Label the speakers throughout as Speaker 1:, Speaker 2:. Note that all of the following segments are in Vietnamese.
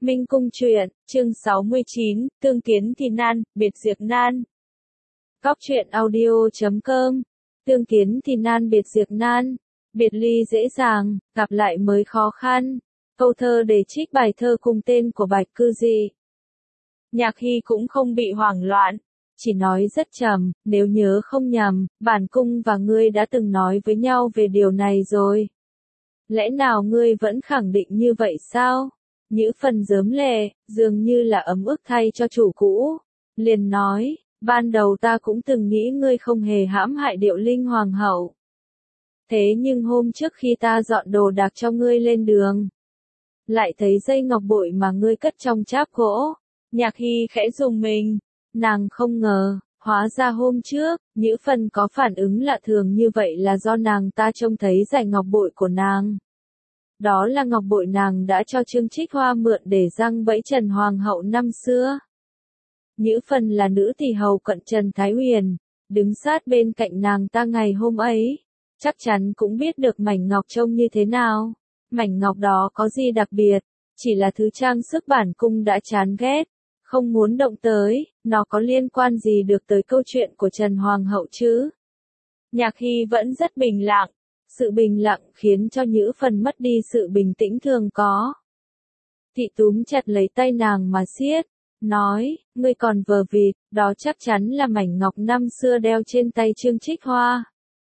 Speaker 1: Minh Cung truyện, chương 69, tương kiến thì nan, biệt diệt nan. Góc truyện audio.com. Tương kiến thì nan biệt diệt nan. Biệt ly dễ dàng, gặp lại mới khó khăn. Câu thơ để trích bài thơ cùng tên của Bạch Cư Dị. Nhạc Hy cũng không bị hoảng loạn, chỉ nói rất trầm, nếu nhớ không nhầm, bản cung và ngươi đã từng nói với nhau về điều này rồi. Lẽ nào ngươi vẫn khẳng định như vậy sao? Nhữ Phần rớm lệ, dường như là ấm ức thay cho chủ cũ. Liền nói, ban đầu ta cũng từng nghĩ ngươi không hề hãm hại Điệu Linh Hoàng hậu. Thế nhưng hôm trước khi ta dọn đồ đạc cho ngươi lên đường, lại thấy dây ngọc bội mà ngươi cất trong cháp gỗ. Nhạc Hy khẽ rùng mình, nàng không ngờ, hóa ra hôm trước, Nhữ Phần có phản ứng lạ thường như vậy là do nàng ta trông thấy dải ngọc bội của nàng. Đó là ngọc bội nàng đã cho Trương Trích Hoa mượn để giăng bẫy Trần Hoàng hậu năm xưa. Nhữ Phần là nữ tỳ hầu cận Trần Thái Huyền, đứng sát bên cạnh nàng ta ngày hôm ấy, chắc chắn cũng biết được mảnh ngọc trông như thế nào. Mảnh ngọc đó có gì đặc biệt, chỉ là thứ trang sức bản cung đã chán ghét, không muốn động tới, nó có liên quan gì được tới câu chuyện của Trần Hoàng hậu chứ? Nhạc Hy vẫn rất bình lặng. Sự bình lặng khiến cho Nhữ Phần mất đi sự bình tĩnh thường có. Thị túm chặt lấy tay nàng mà siết, nói, ngươi còn vờ vịt, đó chắc chắn là mảnh ngọc năm xưa đeo trên tay Trương Trích Hoa.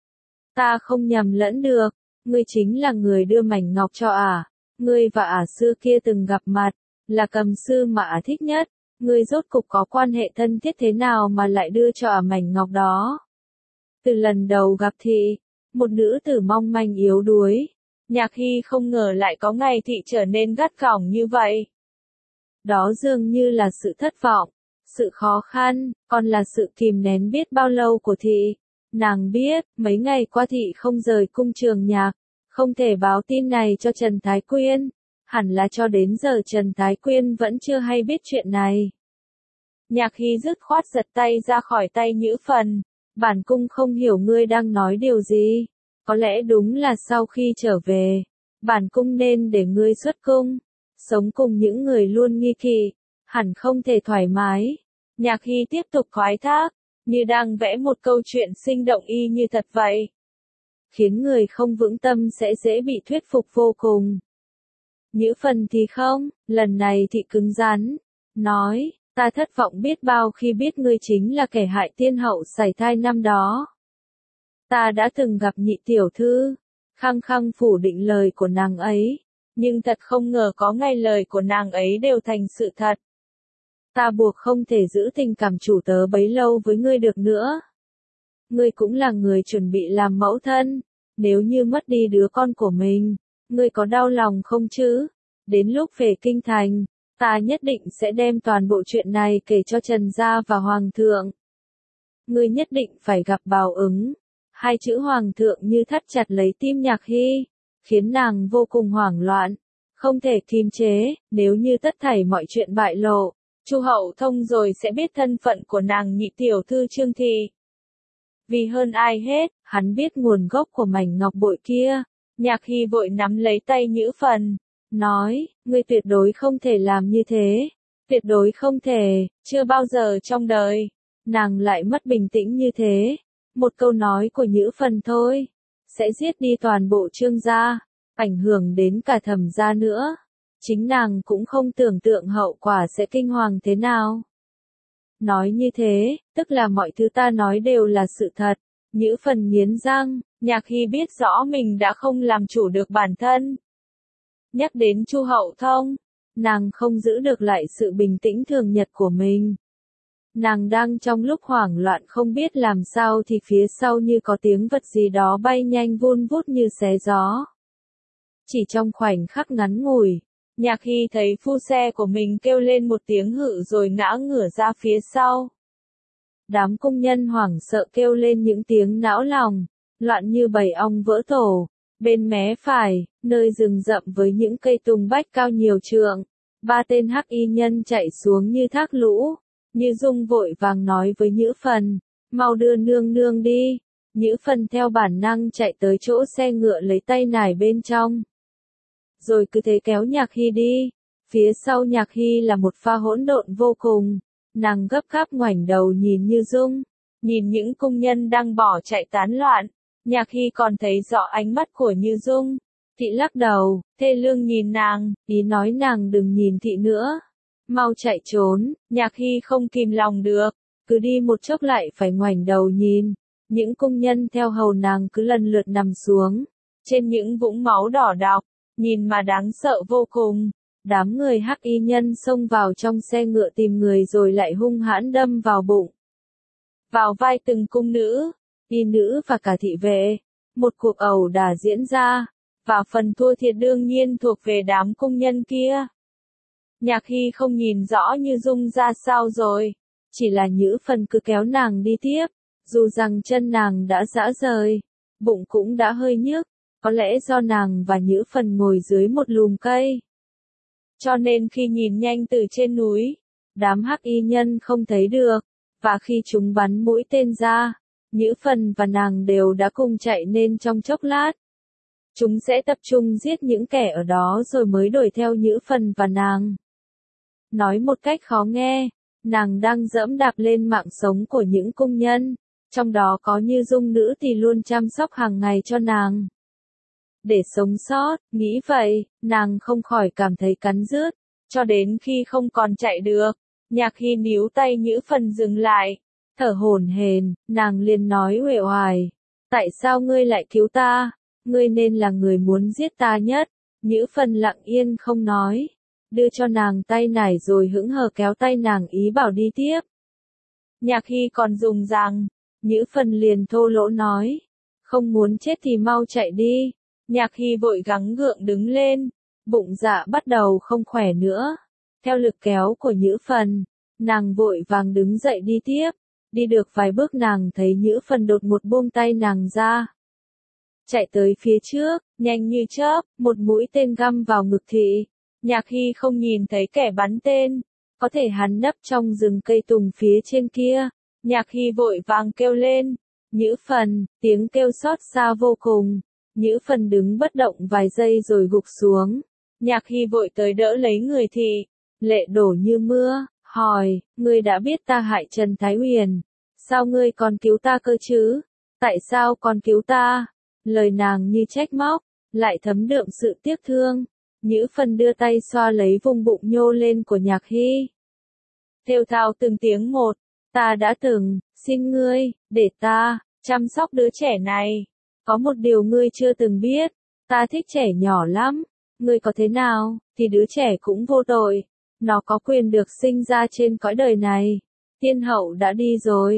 Speaker 1: Ta không nhầm lẫn được, ngươi chính là người đưa mảnh ngọc cho ả. Ngươi và ả xưa kia từng gặp mặt, là cầm sư mà ả thích nhất. Ngươi rốt cục có quan hệ thân thiết thế nào mà lại đưa cho ả mảnh ngọc đó? Từ lần đầu gặp thị, một nữ tử mong manh yếu đuối, Nhạc Hy không ngờ lại có ngày thị trở nên gắt gỏng như vậy. Đó dường như là sự thất vọng, sự khó khăn, còn là sự kìm nén biết bao lâu của thị. Nàng biết, mấy ngày qua thị không rời cung Trường Nhạc, không thể báo tin này cho Trần Thái Quyên. Hẳn là cho đến giờ Trần Thái Quyên vẫn chưa hay biết chuyện này. Nhạc Hy dứt khoát giật tay ra khỏi tay Nhữ Phần. Bản cung không hiểu ngươi đang nói điều gì. Có lẽ đúng là sau khi trở về, bản cung nên để ngươi xuất cung, sống cùng những người luôn nghi kỵ, hẳn không thể thoải mái. Nhạc Hy tiếp tục khoái thác, như đang vẽ một câu chuyện sinh động y như thật vậy. Khiến người không vững tâm sẽ dễ bị thuyết phục vô cùng. Nhữ Phần thì không, lần này thị cứng rắn, nói, ta thất vọng biết bao khi biết ngươi chính là kẻ hại tiên hậu sảy thai năm đó. Ta đã từng gặp nhị tiểu thư, khăng khăng phủ định lời của nàng ấy, nhưng thật không ngờ có ngày lời của nàng ấy đều thành sự thật. Ta buộc không thể giữ tình cảm chủ tớ bấy lâu với ngươi được nữa. Ngươi cũng là người chuẩn bị làm mẫu thân, nếu như mất đi đứa con của mình, ngươi có đau lòng không chứ? Đến lúc về kinh thành, ta nhất định sẽ đem toàn bộ chuyện này kể cho Trần gia và Hoàng thượng. Ngươi nhất định phải gặp báo ứng. Hai chữ Hoàng thượng như thắt chặt lấy tim Nhạc Hy, khiến nàng vô cùng hoảng loạn, không thể kìm chế. Nếu như tất thảy mọi chuyện bại lộ, Chu Hậu Thông rồi sẽ biết thân phận của nàng nhị tiểu thư Trương thị. Vì hơn ai hết, hắn biết nguồn gốc của mảnh ngọc bội kia. Nhạc Hy vội nắm lấy tay Nhữ Phần, nói, ngươi tuyệt đối không thể làm như thế, tuyệt đối không thể, chưa bao giờ trong đời. Nàng lại mất bình tĩnh như thế. Một câu nói của Nhữ Phần thôi, sẽ giết đi toàn bộ Trương gia, ảnh hưởng đến cả Thẩm gia nữa. Chính nàng cũng không tưởng tượng hậu quả sẽ kinh hoàng thế nào. Nói như thế, tức là mọi thứ ta nói đều là sự thật. Nhữ Phần nghiến răng, Nhạc Hy biết rõ mình đã không làm chủ được bản thân. Nhắc đến Chu Hậu Thông, nàng không giữ được lại sự bình tĩnh thường nhật của mình. Nàng đang trong lúc hoảng loạn không biết làm sao thì phía sau như có tiếng vật gì đó bay nhanh vun vút như xé gió. Chỉ trong khoảnh khắc ngắn ngủi, Nhạc Hy thấy phu xe của mình kêu lên một tiếng hự rồi ngã ngửa ra phía sau. Đám công nhân hoảng sợ kêu lên những tiếng não lòng, loạn như bầy ong vỡ tổ. Bên mé phải, nơi rừng rậm với những cây tùng bách cao nhiều trượng, ba tên hắc y nhân chạy xuống như thác lũ. Như Dung vội vàng nói với Nhữ Phần, mau đưa nương nương đi. Nhữ Phần theo bản năng chạy tới chỗ xe ngựa lấy tay nải bên trong. Rồi cứ thế kéo Nhạc Hy đi. Phía sau Nhạc Hy là một pha hỗn độn vô cùng, nàng gấp gáp ngoảnh đầu nhìn Như Dung, nhìn những cung nhân đang bỏ chạy tán loạn, Nhạc Hy còn thấy rõ ánh mắt của Như Dung. Thị lắc đầu, thê lương nhìn nàng, ý nói nàng đừng nhìn thị nữa. Mau chạy trốn, Nhạc Hy không kìm lòng được, cứ đi một chốc lại phải ngoảnh đầu nhìn. Những cung nhân theo hầu nàng cứ lần lượt nằm xuống, trên những vũng máu đỏ đọc, nhìn mà đáng sợ vô cùng. Đám người Hắc Y nhân xông vào trong xe ngựa tìm người rồi lại hung hãn đâm vào bụng, vào vai từng cung nữ, y nữ và cả thị vệ. Một cuộc ẩu đả diễn ra, và phần thua thiệt đương nhiên thuộc về đám cung nhân kia. Nhạc Hy không nhìn rõ Như Dung ra sao rồi, chỉ là Nhữ Phần cứ kéo nàng đi tiếp, dù rằng chân nàng đã rã rời, bụng cũng đã hơi nhức, có lẽ do nàng và Nhữ Phần ngồi dưới một lùm cây. Cho nên khi nhìn nhanh từ trên núi, đám Hắc Y nhân không thấy được, và khi chúng bắn mũi tên ra, Nhữ Phần và nàng đều đã cùng chạy nên trong chốc lát. Chúng sẽ tập trung giết những kẻ ở đó rồi mới đuổi theo Nhữ Phần và nàng. Nói một cách khó nghe, nàng đang dẫm đạp lên mạng sống của những cung nhân, trong đó có Như Dung nữ thì luôn chăm sóc hàng ngày cho nàng. Để sống sót, nghĩ vậy, nàng không khỏi cảm thấy cắn rứt, cho đến khi không còn chạy được, Nhạc Hy níu tay Nhữ Phần dừng lại, thở hổn hển, nàng liền nói uể oải, tại sao ngươi lại cứu ta, ngươi nên là người muốn giết ta nhất. Nhữ Phần lặng yên không nói, đưa cho nàng tay nải rồi hững hờ kéo tay nàng ý bảo đi tiếp. Nhạc Hy còn dùng rằng, Nhữ Phần liền thô lỗ nói, không muốn chết thì mau chạy đi. Nhạc Hy vội gắng gượng đứng lên, bụng dạ bắt đầu không khỏe nữa. Theo lực kéo của Nhữ Phần, nàng vội vàng đứng dậy đi tiếp. Đi được vài bước nàng thấy Nhữ Phần đột một buông tay nàng ra. Chạy tới phía trước, nhanh như chớp, một mũi tên găm vào ngực thị. Nhạc Hy không nhìn thấy kẻ bắn tên, có thể hắn nấp trong rừng cây tùng phía trên kia. Nhạc Hy vội vàng kêu lên, Nhữ Phần, tiếng kêu xót xa vô cùng. Nhữ Phần đứng bất động vài giây rồi gục xuống. Nhạc Hy vội tới đỡ lấy người thị, lệ đổ như mưa, hỏi, ngươi đã biết ta hại Trần Thái Huyền, sao ngươi còn cứu ta cơ chứ? Tại sao còn cứu ta? Lời nàng như trách móc, lại thấm đượm sự tiếc thương. Nhữ Phần đưa tay xoa lấy vùng bụng nhô lên của Nhạc Hy. Thều thào từng tiếng một, ta đã từng, xin ngươi, để ta, chăm sóc đứa trẻ này. Có một điều ngươi chưa từng biết, ta thích trẻ nhỏ lắm, ngươi có thế nào, thì đứa trẻ cũng vô tội. Nó có quyền được sinh ra trên cõi đời này. Tiên hậu đã đi rồi.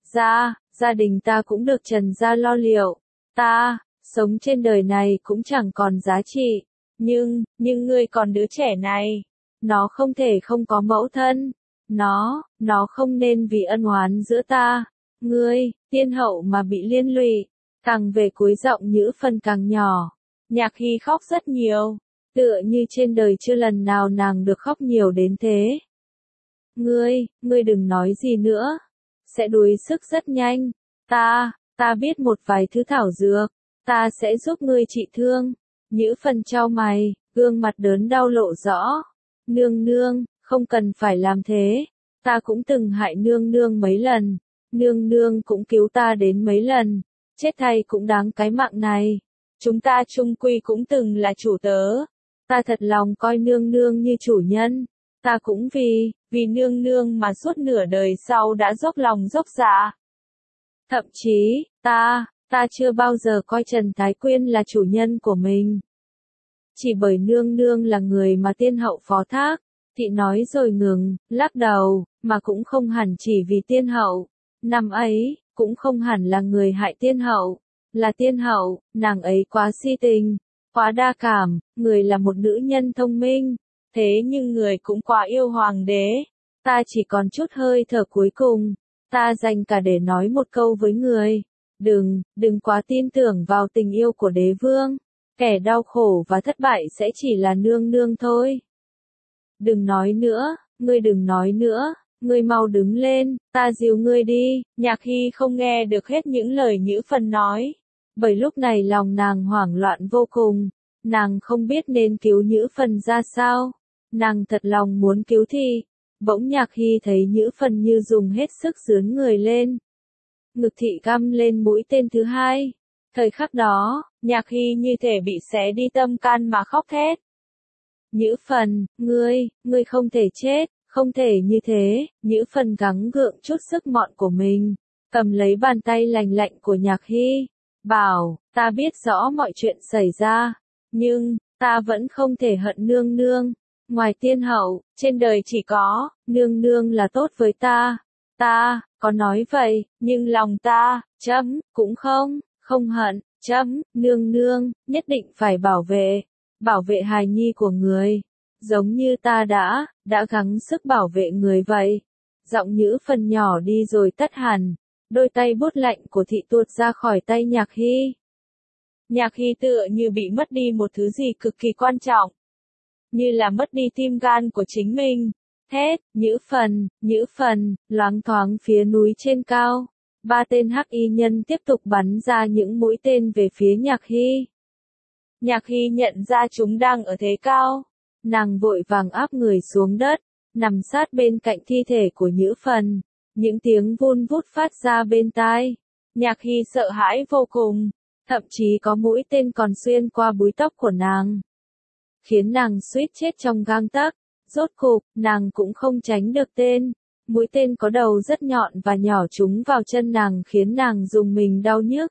Speaker 1: Gia đình ta cũng được Trần gia lo liệu. Ta, sống trên đời này cũng chẳng còn giá trị. Nhưng ngươi còn đứa trẻ này. Nó không thể không có mẫu thân. Nó không nên vì ân oán giữa ta, ngươi, tiên hậu mà bị liên lụy. Càng về cuối giọng Nhữ Phần càng nhỏ. Nhạc Hy khóc rất nhiều. Tựa như trên đời chưa lần nào nàng được khóc nhiều đến thế. Ngươi đừng nói gì nữa. Sẽ đuối sức rất nhanh. Ta biết một vài thứ thảo dược. Ta sẽ giúp ngươi trị thương. Nhữ Phần chau mày, gương mặt đớn đau lộ rõ. Nương, không cần phải làm thế. Ta cũng từng hại nương mấy lần. Nương cũng cứu ta đến mấy lần. Chết thay cũng đáng cái mạng này. Chúng ta chung quy cũng từng là chủ tớ. Ta thật lòng coi nương như chủ nhân. Ta cũng vì nương mà suốt nửa đời sau đã dốc lòng dốc dạ. Thậm chí, ta chưa bao giờ coi Trần Thái Quyên là chủ nhân của mình. Chỉ bởi nương là người mà tiên hậu phó thác. Thị nói rồi ngừng, lắc đầu, mà cũng không hẳn chỉ vì tiên hậu. Năm ấy, cũng không hẳn là người hại tiên hậu. Là tiên hậu, nàng ấy quá si tình, quá đa cảm, người là một nữ nhân thông minh. Thế nhưng người cũng quá yêu hoàng đế. Ta chỉ còn chút hơi thở cuối cùng. Ta dành cả để nói một câu với người. Đừng quá tin tưởng vào tình yêu của đế vương. Kẻ đau khổ và thất bại sẽ chỉ là nương thôi. Đừng nói nữa, ngươi đừng nói nữa. Ngươi mau đứng lên, ta dìu ngươi đi. Nhạc Hy không nghe được hết những lời Nhữ Phần nói. Bởi lúc này lòng nàng hoảng loạn vô cùng. Nàng không biết nên cứu Nhữ Phần ra sao. Nàng thật lòng muốn cứu thì, bỗng Nhạc Hy thấy Nhữ Phần như dùng hết sức dướn người lên. Ngực thị găm lên mũi tên thứ hai. Thời khắc đó, Nhạc Hy như thể bị xé đi tâm can mà khóc thét. Nhữ Phần, ngươi không thể chết, không thể như thế. Nhữ Phần gắng gượng chút sức mọn của mình, cầm lấy bàn tay lành lạnh của Nhạc Hy, bảo, ta biết rõ mọi chuyện xảy ra, nhưng, ta vẫn không thể hận nương nương. Ngoài tiên hậu, trên đời chỉ có, nương nương là tốt với ta. Ta, có nói vậy, nhưng lòng ta, cũng không hận, nương nương, nhất định phải bảo vệ hài nhi của người. Giống như ta đã gắng sức bảo vệ người vậy. Giọng Nhữ Phần nhỏ đi rồi tắt hẳn, đôi tay bút lạnh của thị tuột ra khỏi tay Nhạc Hy. Nhạc Hy tựa như bị mất đi một thứ gì cực kỳ quan trọng. Như là mất đi tim gan của chính mình. Thét, Nhữ Phần, loáng thoáng phía núi trên cao. 3 tên hắc y nhân tiếp tục bắn ra những mũi tên về phía Nhạc Hy. Nhạc Hy nhận ra chúng đang ở thế cao. Nàng vội vàng áp người xuống đất, nằm sát bên cạnh thi thể của Nhữ Phần. Những tiếng vun vút phát ra bên tai. Nhạc Hy sợ hãi vô cùng, thậm chí có mũi tên còn xuyên qua búi tóc của nàng, khiến nàng suýt chết trong gang tấc. Rốt cục, nàng cũng không tránh được tên. Mũi tên có đầu rất nhọn và nhỏ trúng vào chân nàng khiến nàng rùng mình đau nhức.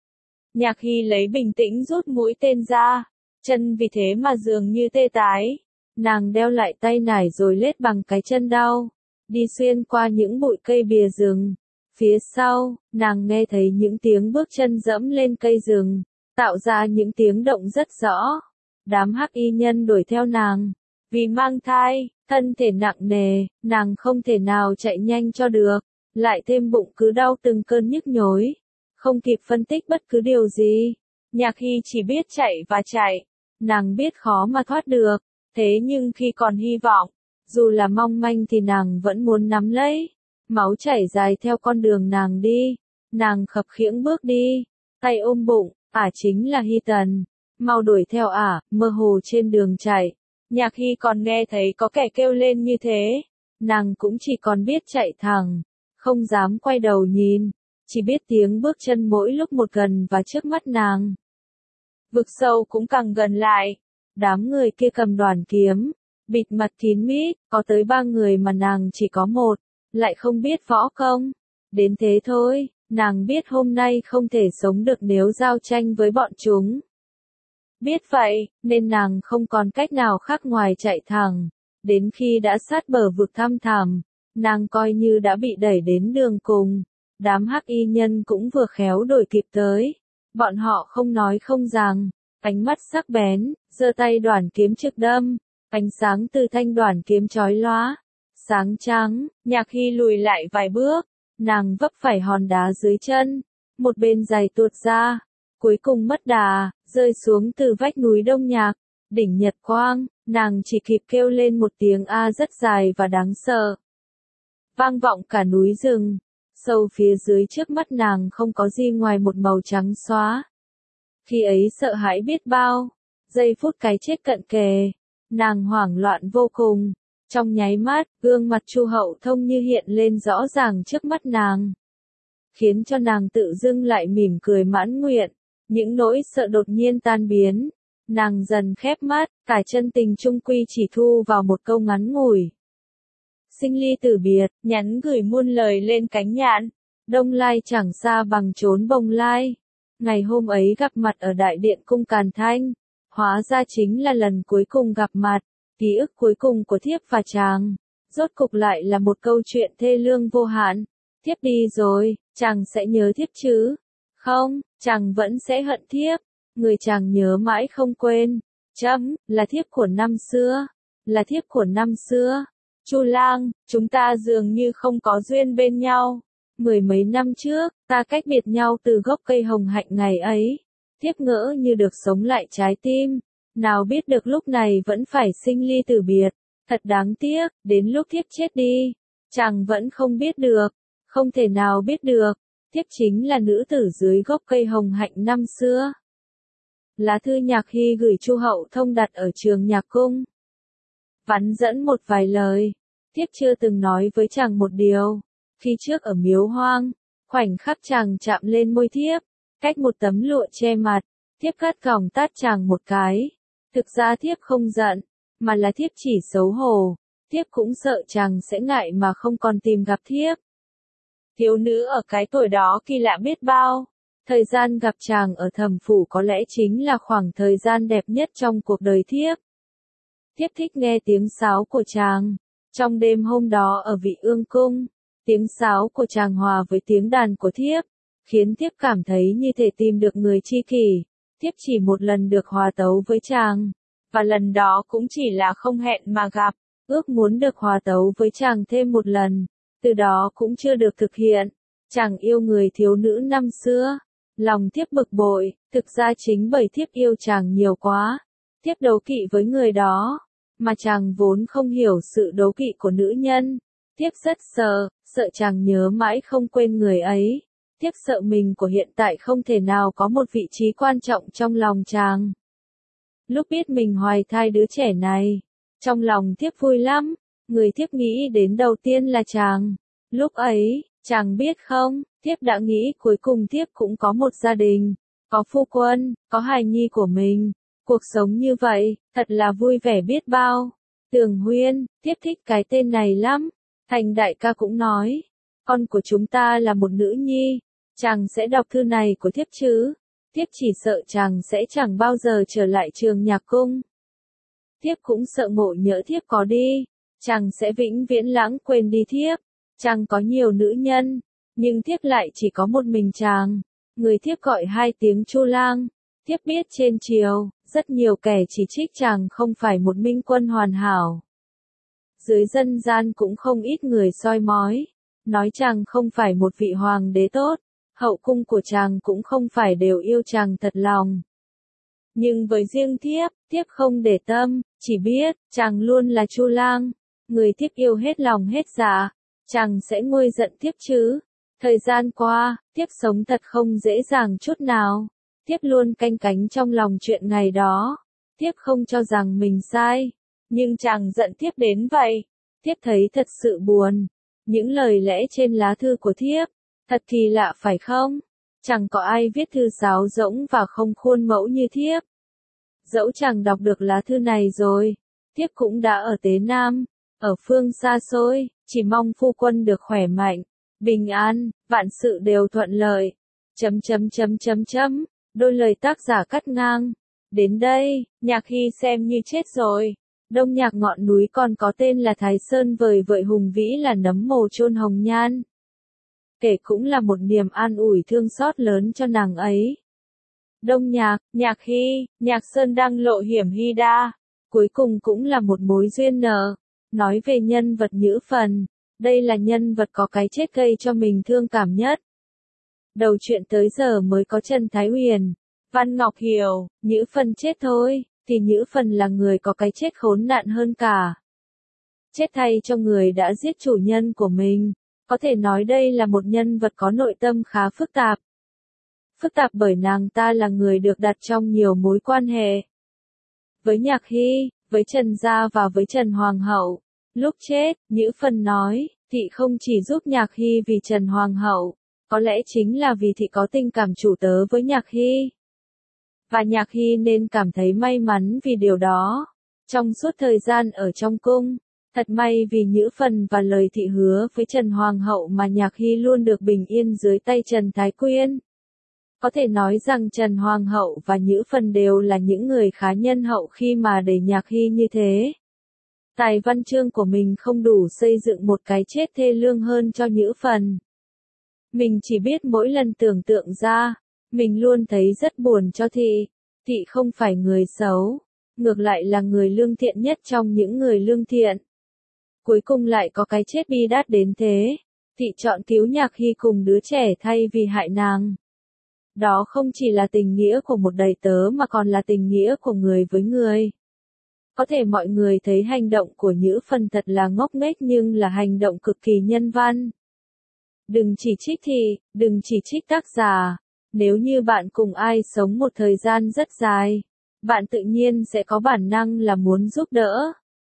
Speaker 1: Nhạc Hy lấy bình tĩnh rút mũi tên ra, chân vì thế mà dường như tê tái. Nàng đeo lại tay nải rồi lết bằng cái chân đau, đi xuyên qua những bụi cây bìa rừng. Phía sau, nàng nghe thấy những tiếng bước chân dẫm lên cây rừng, tạo ra những tiếng động rất rõ. Đám hắc y nhân đuổi theo nàng. Vì mang thai, thân thể nặng nề, nàng không thể nào chạy nhanh cho được. Lại thêm bụng cứ đau từng cơn nhức nhối. Không kịp phân tích bất cứ điều gì. Nhạc Hy chỉ biết chạy và chạy. Nàng biết khó mà thoát được. Thế nhưng khi còn hy vọng, dù là mong manh thì nàng vẫn muốn nắm lấy. Máu chảy dài theo con đường nàng đi. Nàng khập khiễng bước đi, tay ôm bụng, chính là Hy Tần. Mau đuổi theo mơ hồ trên đường chạy. Nhạc Hy còn nghe thấy có kẻ kêu lên như thế. Nàng cũng chỉ còn biết chạy thẳng, không dám quay đầu nhìn, chỉ biết tiếng bước chân mỗi lúc một gần và trước mắt nàng. Vực sâu cũng càng gần lại. Đám người kia cầm đoàn kiếm, bịt mặt kín mít, có tới 3 người mà nàng chỉ có 1, lại không biết võ công. Đến thế thôi, nàng biết hôm nay không thể sống được nếu giao tranh với bọn chúng. Biết vậy, nên nàng không còn cách nào khác ngoài chạy thẳng. Đến khi đã sát bờ vực thăm thẳm, nàng coi như đã bị đẩy đến đường cùng. Đám hắc y nhân cũng vừa khéo đuổi kịp tới. Bọn họ không nói không rằng, ánh mắt sắc bén, giơ tay đoản kiếm trực đâm. Ánh sáng từ thanh đoản kiếm chói lóa, sáng trắng. Nhạc Hy lùi lại vài bước, nàng vấp phải hòn đá dưới chân, một bên giày tuột ra, cuối cùng mất đà, rơi xuống từ vách núi Đông Nhạc, đỉnh Nhật Quang. Nàng chỉ kịp kêu lên một tiếng a rất dài và đáng sợ, vang vọng cả núi rừng. Sâu phía dưới trước mắt nàng không có gì ngoài một màu trắng xóa. Khi ấy sợ hãi biết bao, giây phút cái chết cận kề, nàng hoảng loạn vô cùng. Trong nháy mắt, gương mặt Chu Hậu Thông như hiện lên rõ ràng trước mắt nàng, khiến cho nàng tự dưng lại mỉm cười mãn nguyện. Những nỗi sợ đột nhiên tan biến, nàng dần khép mắt, cả chân tình chung quy chỉ thu vào một câu ngắn ngủi. Sinh ly tử biệt, nhắn gửi muôn lời lên cánh nhạn. Đông Lai chẳng xa bằng chốn Bồng Lai. Ngày hôm ấy gặp mặt ở đại điện cung Càn Thanh, hóa ra chính là lần cuối cùng gặp mặt. Ký ức cuối cùng của thiếp và chàng, rốt cục lại là một câu chuyện thê lương vô hạn. Thiếp đi rồi, chàng sẽ nhớ thiếp chứ? Không, chàng vẫn sẽ hận thiếp. Người chàng nhớ mãi không quên, là thiếp của năm xưa, là thiếp của năm xưa. Chu Lang, chúng ta dường như không có duyên bên nhau. 10 mấy năm trước, ta cách biệt nhau từ gốc cây hồng hạnh ngày ấy. Thiếp ngỡ như được sống lại trái tim. Nào biết được lúc này vẫn phải sinh ly tử biệt. Thật đáng tiếc, đến lúc thiếp chết đi, chàng vẫn không biết được. Không thể nào biết được, thiếp chính là nữ tử dưới gốc cây hồng hạnh năm xưa. Lá thư Nhạc Hy gửi Chu Hậu Thông đặt ở Trường Nhạc Cung. Vắn dẫn một vài lời. Thiếp chưa từng nói với chàng một điều. Khi trước ở miếu hoang, khoảnh khắc chàng chạm lên môi thiếp, cách một tấm lụa che mặt, thiếp gắt gỏng tát chàng một cái. Thực ra thiếp không giận, mà là thiếp chỉ xấu hổ. Thiếp cũng sợ chàng sẽ ngại mà không còn tìm gặp thiếp. Thiếu nữ ở cái tuổi đó kỳ lạ biết bao. Thời gian gặp chàng ở Thẩm Phủ có lẽ chính là khoảng thời gian đẹp nhất trong cuộc đời thiếp. Thiếp thích nghe tiếng sáo của chàng. Trong đêm hôm đó ở Vị Ương Cung, tiếng sáo của chàng hòa với tiếng đàn của thiếp, khiến thiếp cảm thấy như thể tìm được người tri kỷ. Thiếp chỉ một lần được hòa tấu với chàng, và lần đó cũng chỉ là không hẹn mà gặp, ước muốn được hòa tấu với chàng thêm một lần, từ đó cũng chưa được thực hiện. Chàng yêu người thiếu nữ năm xưa, lòng thiếp bực bội, thực ra chính bởi thiếp yêu chàng nhiều quá, thiếp đố kỵ với người đó, mà chàng vốn không hiểu sự đố kỵ của nữ nhân. Thiếp rất sợ chàng nhớ mãi không quên người ấy. Thiếp sợ mình của hiện tại không thể nào có một vị trí quan trọng trong lòng chàng. Lúc biết mình hoài thai đứa trẻ này, trong lòng thiếp vui lắm, người thiếp nghĩ đến đầu tiên là chàng. Lúc ấy, chàng biết không, thiếp đã nghĩ cuối cùng thiếp cũng có một gia đình, có phu quân, có hài nhi của mình. Cuộc sống như vậy, thật là vui vẻ biết bao. Tường Huyên, thiếp thích cái tên này lắm. Thành đại ca cũng nói, con của chúng ta là một nữ nhi, chàng sẽ đọc thư này của thiếp chứ? Thiếp chỉ sợ chàng sẽ chẳng bao giờ trở lại Trường Nhạc Cung. Thiếp cũng sợ ngộ nhỡ thiếp có đi, chàng sẽ vĩnh viễn lãng quên đi thiếp. Chàng có nhiều nữ nhân, nhưng thiếp lại chỉ có một mình chàng. Người thiếp gọi hai tiếng Chu Lang. Thiếp biết trên triều, rất nhiều kẻ chỉ trích chàng không phải một minh quân hoàn hảo. Dưới dân gian cũng không ít người soi mói, nói chàng không phải một vị hoàng đế tốt, hậu cung của chàng cũng không phải đều yêu chàng thật lòng. Nhưng với riêng thiếp không để tâm, chỉ biết, chàng luôn là Chu Lang, người thiếp yêu hết lòng hết dạ, chàng sẽ nguôi giận thiếp chứ. Thời gian qua, thiếp sống thật không dễ dàng chút nào, thiếp luôn canh cánh trong lòng chuyện ngày đó, thiếp không cho rằng mình sai. Nhưng chàng giận thiếp đến vậy, thiếp thấy thật sự buồn. Những lời lẽ trên lá thư của thiếp, thật kỳ lạ phải không? Chẳng có ai viết thư sáo rỗng và không khuôn mẫu như thiếp. Dẫu chàng đọc được lá thư này rồi, thiếp cũng đã ở Tế Nam, ở phương xa xôi, chỉ mong phu quân được khỏe mạnh, bình an, vạn sự đều thuận lợi. Đôi lời tác giả cắt ngang. Đến đây, Nhạc Hy xem như chết rồi. Đông Nhạc ngọn núi còn có tên là Thái Sơn vời vợi hùng vĩ là nấm mồ chôn hồng nhan. Kể cũng là một niềm an ủi thương xót lớn cho nàng ấy. Đông Nhạc, Nhạc Hy, Nhạc Sơn đang lộ hiểm hy đa. Cuối cùng cũng là một mối duyên nợ. Nói về nhân vật Nhữ Phần, đây là nhân vật có cái chết gây cho mình thương cảm nhất. Đầu chuyện tới giờ mới có Trần Thái Huyền, Văn Ngọc Hiểu, Nhữ Phần chết thôi, thì Nhữ Phần là người có cái chết khốn nạn hơn cả. Chết thay cho người đã giết chủ nhân của mình. Có thể nói đây là một nhân vật có nội tâm khá phức tạp. Phức tạp bởi nàng ta là người được đặt trong nhiều mối quan hệ. Với Nhạc Hy, với Trần Gia và với Trần Hoàng hậu. Lúc chết, Nhữ Phần nói, thị không chỉ giúp Nhạc Hy vì Trần Hoàng hậu, có lẽ chính là vì thị có tình cảm chủ tớ với Nhạc Hy. Và Nhạc Hy nên cảm thấy may mắn vì điều đó. Trong suốt thời gian ở trong cung, thật may vì Nhữ Phần và lời thị hứa với Trần Hoàng hậu mà Nhạc Hy luôn được bình yên dưới tay Trần Thái Quyên. Có thể nói rằng Trần Hoàng hậu và Nhữ Phần đều là những người khá nhân hậu khi mà để Nhạc Hy như thế. Tài văn chương của mình không đủ xây dựng một cái chết thê lương hơn cho Nhữ Phần. Mình chỉ biết mỗi lần tưởng tượng ra, mình luôn thấy rất buồn cho thị. Thị không phải người xấu, ngược lại là người lương thiện nhất trong những người lương thiện. Cuối cùng lại có cái chết bi đát đến thế. Thị chọn cứu Nhạc Hy cùng đứa trẻ thay vì hại nàng. Đó không chỉ là tình nghĩa của một đầy tớ mà còn là tình nghĩa của người với người. Có thể mọi người thấy hành động của Nhữ Phần thật là ngốc nghếch nhưng là hành động cực kỳ nhân văn. Đừng chỉ trích thị, đừng chỉ trích tác giả. Nếu như bạn cùng ai sống một thời gian rất dài, bạn tự nhiên sẽ có bản năng là muốn giúp đỡ.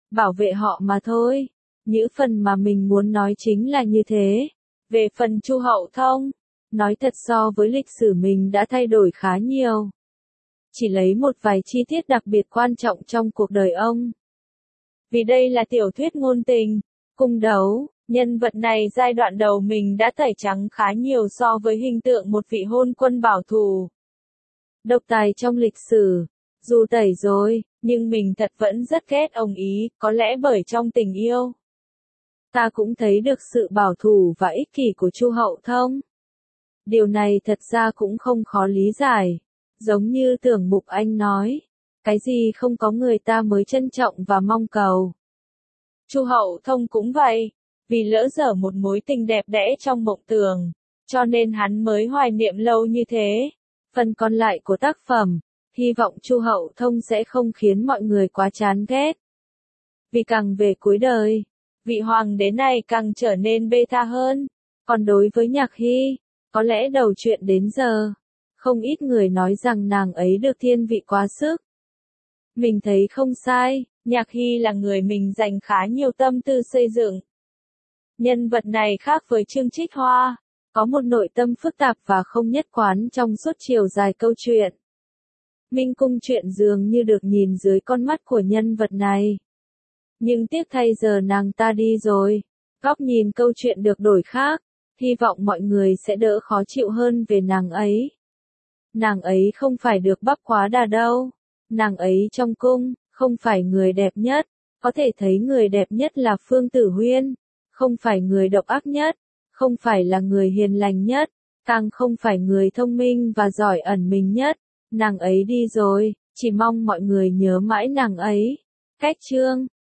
Speaker 1: bảo vệ họ mà thôi. Những phần mà mình muốn nói chính là như thế. Về phần Chu Hậu Thông, nói thật so với lịch sử mình đã thay đổi khá nhiều. Chỉ lấy một vài chi tiết đặc biệt quan trọng trong cuộc đời ông. Vì đây là tiểu thuyết ngôn tình, cung đấu, nhân vật này giai đoạn đầu mình đã tẩy trắng khá nhiều so với hình tượng một vị hôn quân bảo thủ. Độc tài trong lịch sử, dù tẩy rồi, nhưng mình thật vẫn rất ghét ông ý, có lẽ bởi trong tình yêu. Ta cũng thấy được sự bảo thủ và ích kỷ của Chu Hậu Thông. Điều này thật ra cũng không khó lý giải. Giống như Tưởng Mục Anh nói, cái gì không có người ta mới trân trọng và mong cầu. Chu Hậu Thông cũng vậy, vì lỡ dở một mối tình đẹp đẽ trong mộng tưởng, cho nên hắn mới hoài niệm lâu như thế. Phần còn lại của tác phẩm, hy vọng Chu Hậu Thông sẽ không khiến mọi người quá chán ghét. Vì càng về cuối đời, vị hoàng đế này càng trở nên bê tha hơn. Còn đối với Nhạc Hy, có lẽ đầu chuyện đến giờ, không ít người nói rằng nàng ấy được thiên vị quá sức. Mình thấy không sai, Nhạc Hy là người mình dành khá nhiều tâm tư xây dựng. Nhân vật này khác với Trương Trích Hoa, có một nội tâm phức tạp và không nhất quán trong suốt chiều dài câu chuyện. Minh Cung chuyện dường như được nhìn dưới con mắt của nhân vật này. Nhưng tiếc thay giờ nàng ta đi rồi, góc nhìn câu chuyện được đổi khác, hy vọng mọi người sẽ đỡ khó chịu hơn về nàng ấy. Nàng ấy không phải được bắp quá đà đâu. Nàng ấy trong cung, không phải người đẹp nhất. Có thể thấy người đẹp nhất là Phương Tử Huyên. Không phải người độc ác nhất. Không phải là người hiền lành nhất. Càng không phải người thông minh và giỏi ẩn mình nhất. Nàng ấy đi rồi, chỉ mong mọi người nhớ mãi nàng ấy. Cách chương